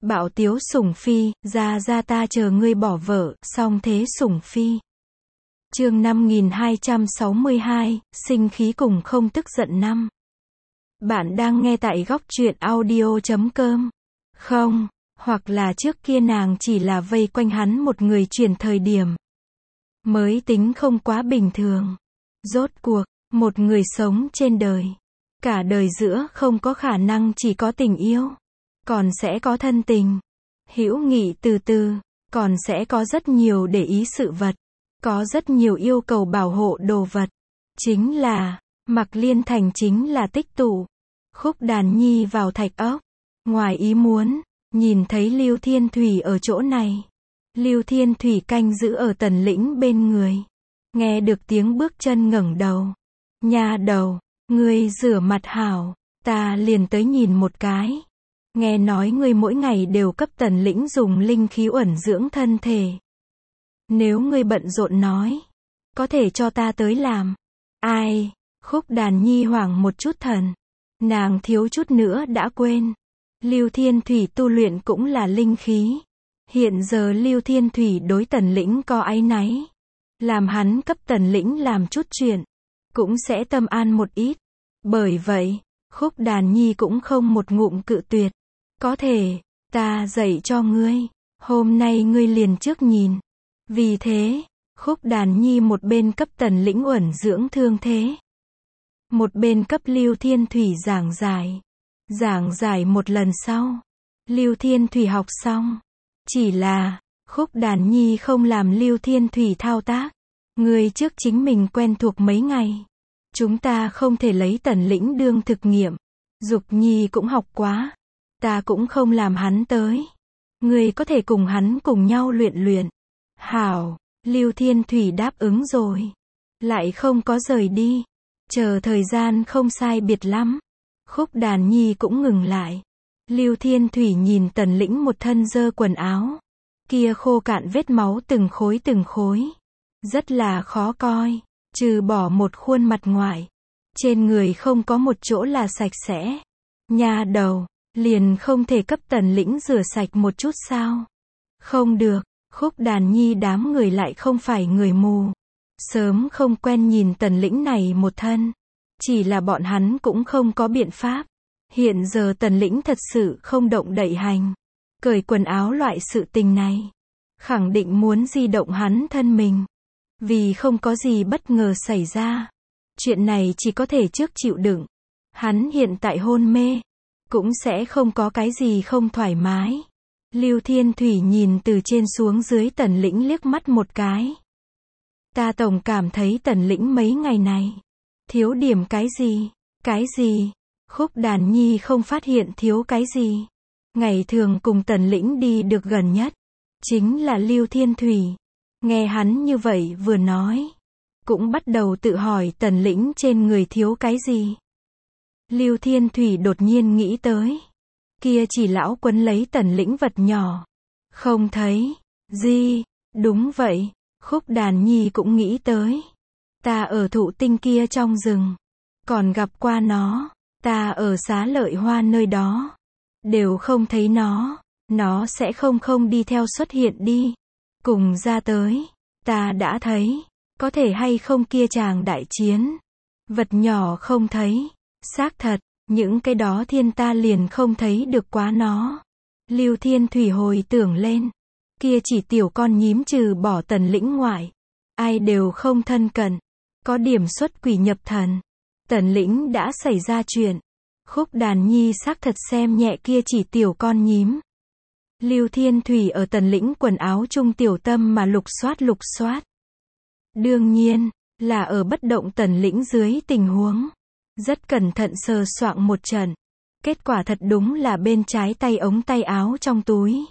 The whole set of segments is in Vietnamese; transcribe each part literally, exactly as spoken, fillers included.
Bạo tiếu sủng phi, ra ra ta chờ ngươi bỏ vợ, song thế sủng phi. Chương năm nghìn hai trăm sáu mươi hai, sinh khí cùng không tức giận năm. Bạn đang nghe tại góc truyện audio chấm com. Không, hoặc là trước kia nàng chỉ là vây quanh hắn một người chuyển thời điểm. Mới tính không quá bình thường. Rốt cuộc, một người sống trên đời. Cả đời giữa không có khả năng chỉ có tình yêu. Còn sẽ có thân tình, hữu nghị từ từ, còn sẽ có rất nhiều để ý sự vật, có rất nhiều yêu cầu bảo hộ đồ vật. Chính là, Mạc Liên Thành chính là tích tụ. Khúc Đàn Nhi vào thạch ốc, ngoài ý muốn, nhìn thấy Lưu Thiên Thủy ở chỗ này. Lưu Thiên Thủy canh giữ ở Tần Lĩnh bên người. Nghe được tiếng bước chân ngẩng đầu. Nha đầu, ngươi rửa mặt hảo, ta liền tới nhìn một cái. Nghe nói ngươi mỗi ngày đều cấp Tần Lĩnh dùng linh khí uẩn dưỡng thân thể. Nếu ngươi bận rộn nói, có thể cho ta tới làm. Ai? Khúc Đàn Nhi hoảng một chút thần. Nàng thiếu chút nữa đã quên. Lưu Thiên Thủy tu luyện cũng là linh khí. Hiện giờ Lưu Thiên Thủy đối Tần Lĩnh có áy náy. Làm hắn cấp Tần Lĩnh làm chút chuyện, cũng sẽ tâm an một ít. Bởi vậy, Khúc Đàn Nhi cũng không một ngụm cự tuyệt. Có thể, ta dạy cho ngươi, hôm nay ngươi liền trước nhìn. Vì thế, Khúc Đàn Nhi một bên cấp Tần Lĩnh uẩn dưỡng thương thế. Một bên cấp Lưu Thiên Thủy giảng giải. Giảng giải một lần sau. Lưu Thiên Thủy học xong. Chỉ là, Khúc Đàn Nhi không làm Lưu Thiên Thủy thao tác. Ngươi trước chính mình quen thuộc mấy ngày. Chúng ta không thể lấy Tần Lĩnh đương thực nghiệm. Dục Nhi cũng học quá. Ta cũng không làm hắn tới. Ngươi có thể cùng hắn cùng nhau luyện luyện. Hảo, Lưu Thiên Thủy đáp ứng rồi. Lại không có rời đi. Chờ thời gian không sai biệt lắm. Khúc Đàn Nhi cũng ngừng lại. Lưu Thiên Thủy nhìn Tần Lĩnh một thân dơ quần áo. Kia khô cạn vết máu từng khối từng khối. Rất là khó coi. Trừ bỏ một khuôn mặt ngoại. Trên người không có một chỗ là sạch sẽ. Nha đầu, liền không thể cấp Tần Lĩnh rửa sạch một chút sao? Không được, Khúc Đàn Nhi đám người lại không phải người mù. Sớm không quen nhìn Tần Lĩnh này một thân. Chỉ là bọn hắn cũng không có biện pháp. Hiện giờ Tần Lĩnh thật sự không động đậy hành. Cởi quần áo loại sự tình này. Khẳng định muốn di động hắn thân mình. Vì không có gì bất ngờ xảy ra. Chuyện này chỉ có thể trước chịu đựng. Hắn hiện tại hôn mê. Cũng sẽ không có cái gì không thoải mái. Lưu Thiên Thủy nhìn từ trên xuống dưới Tần Lĩnh liếc mắt một cái. Ta tổng cảm thấy Tần Lĩnh mấy ngày này. Thiếu điểm cái gì? Cái gì? Khúc Đàn Nhi không phát hiện thiếu cái gì. Ngày thường cùng Tần Lĩnh đi được gần nhất. Chính là Lưu Thiên Thủy. Nghe hắn như vậy vừa nói. Cũng bắt đầu tự hỏi Tần Lĩnh trên người thiếu cái gì. Lưu Thiên Thủy đột nhiên nghĩ tới. Kia chỉ lão quấn lấy Tần Lĩnh vật nhỏ. Không thấy. Gì? Đúng vậy. Khúc Đàn Nhi cũng nghĩ tới. Ta ở thụ tinh kia trong rừng. Còn gặp qua nó. Ta ở Xá Lợi Hoa nơi đó. Đều không thấy nó. Nó sẽ không không đi theo xuất hiện đi. Cùng ra tới. Ta đã thấy. Có thể hay không kia chàng đại chiến. Vật nhỏ không thấy. Xác thật, những cái đó thiên ta liền không thấy được quá nó. Lưu Thiên Thủy hồi tưởng lên. Kia chỉ tiểu con nhím trừ bỏ Tần Lĩnh ngoại. Ai đều không thân cận. Có điểm xuất quỷ nhập thần. Tần Lĩnh đã xảy ra chuyện. Khúc Đàn Nhi xác thật xem nhẹ kia chỉ tiểu con nhím. Lưu Thiên Thủy ở Tần Lĩnh quần áo trung tiểu tâm mà lục soát lục soát. Đương nhiên, là ở bất động Tần Lĩnh dưới tình huống. Rất cẩn thận sờ soạng một trận. Kết quả thật đúng là bên trái tay ống tay áo trong túi.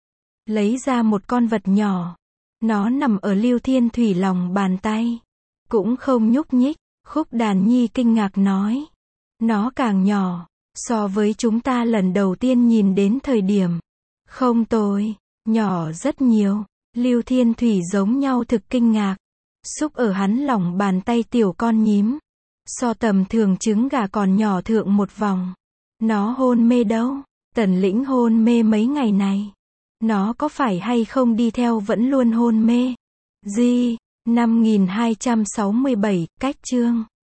Lấy ra một con vật nhỏ. Nó nằm ở Lưu Thiên Thủy lòng bàn tay. Cũng không nhúc nhích. Khúc Đàn Nhi kinh ngạc nói. Nó càng nhỏ. So với chúng ta lần đầu tiên nhìn đến thời điểm. Không tồi. Nhỏ rất nhiều. Lưu Thiên Thủy giống nhau thực kinh ngạc. Xúc ở hắn lòng bàn tay tiểu con nhím. So tầm thường trứng gà còn nhỏ thượng một vòng. Nó hôn mê đâu? Tần Lĩnh hôn mê mấy ngày này. Nó có phải hay không đi theo vẫn luôn hôn mê? Gì? năm nghìn hai trăm sáu mươi bảy, cách chương.